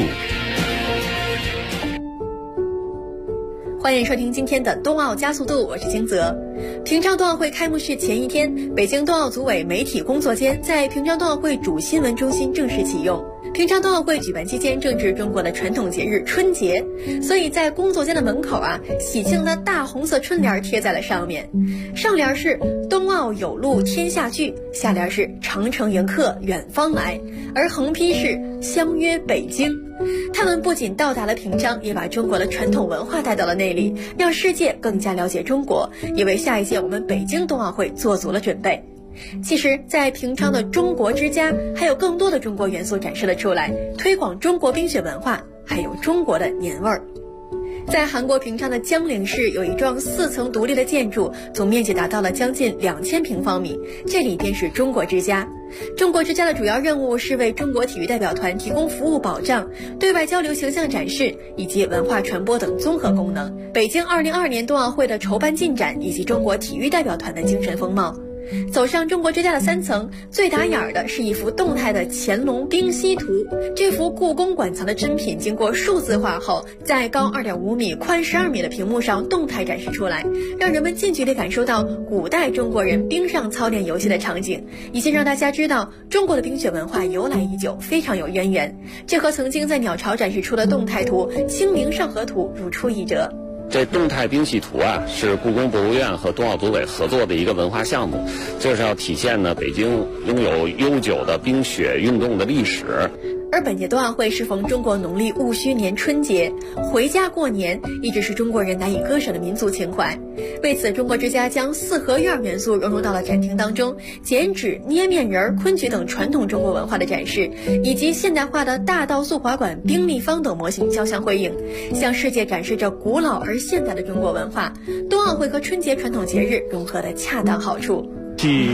欢迎收听今天的冬奥加速度，我是金泽。平昌冬奥会开幕式前一天，北京冬奥组委媒体工作间在平昌冬奥会主新闻中心正式启用。平昌冬奥会举办期间正值中国的传统节日春节，所以在工作间的门口喜庆的大红色春联贴在了上面，上联是冬奥有路天下聚，下联是长城迎客远方来，而横批是相约北京。他们不仅到达了平昌，也把中国的传统文化带到了那里，让世界更加了解中国，也为下一届我们北京冬奥会做足了准备。其实在平昌的中国之家还有更多的中国元素展示了出来，推广中国冰雪文化，还有中国的年味儿。在韩国平昌的江陵市有一幢4层独立的建筑，总面积达到了将近2000平方米，这里便是中国之家。中国之家的主要任务是为中国体育代表团提供服务保障、对外交流形象展示以及文化传播等综合功能。北京2022年冬奥会的筹办进展以及中国体育代表团的精神风貌。走上中国之家的3层，最打眼的是一幅动态的乾隆冰溪图。这幅故宫馆藏的珍品经过数字化后，在高2.5米、宽12米的屏幕上动态展示出来，让人们近距离感受到古代中国人冰上操练游戏的场景，以及让大家知道中国的冰雪文化由来已久，非常有渊源。这和曾经在鸟巢展示出的动态图《清明上河图》如出一辙。 这动态冰系图是故宫博物院和冬奥组委合作的一个文化项目，这是要体现呢北京拥有悠久的冰雪运动的历史。 而本届冬奥会适逢中国农历戊戌年春节，回家过年一直是中国人难以割舍的民族情怀。为此，中国之家将4合院元素融入到了展厅当中，剪纸、捏面人、昆曲等传统中国文化的展示，以及现代化的大道速滑馆、冰立方等模型交相辉映，向世界展示着古老而现代的中国文化。冬奥会和春节传统节日融合的恰当好处。 继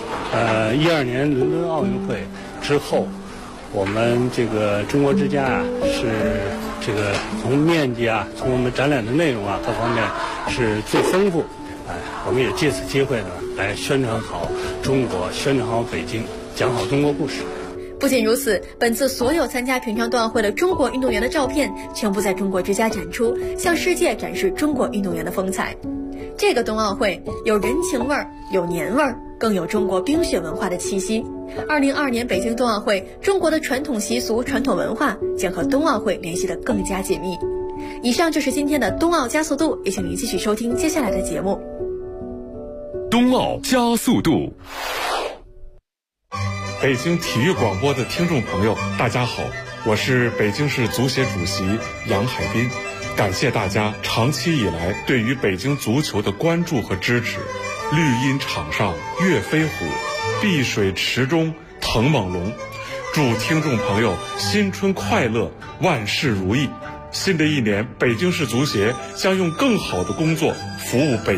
12年伦敦奥运会之后，我们这个中国之家是这个从面积从我们展览的内容各方面是最丰富。我们也借此机会呢，来宣传好中国，宣传好北京，讲好中国故事。 不仅如此，本次所有参加平昌冬奥会的中国运动员的照片全部在中国之家展出，向世界展示中国运动员的风采。这个冬奥会有人情味儿，有年味儿，更有中国冰雪文化的气息。2022年北京冬奥会，中国的传统习俗、传统文化将和冬奥会联系得更加紧密。以上就是今天的冬奥加速度，也请您继续收听接下来的节目。 冬奥加速度。 北京体育广播的听众朋友，大家好，我是北京市足协主席杨海滨，感谢大家长期以来对于北京足球的关注和支持。绿茵场上跃飞虎，碧水池中腾猛龙。祝听众朋友新春快乐，万事如意。新的一年，北京市足协将用更好的工作服务北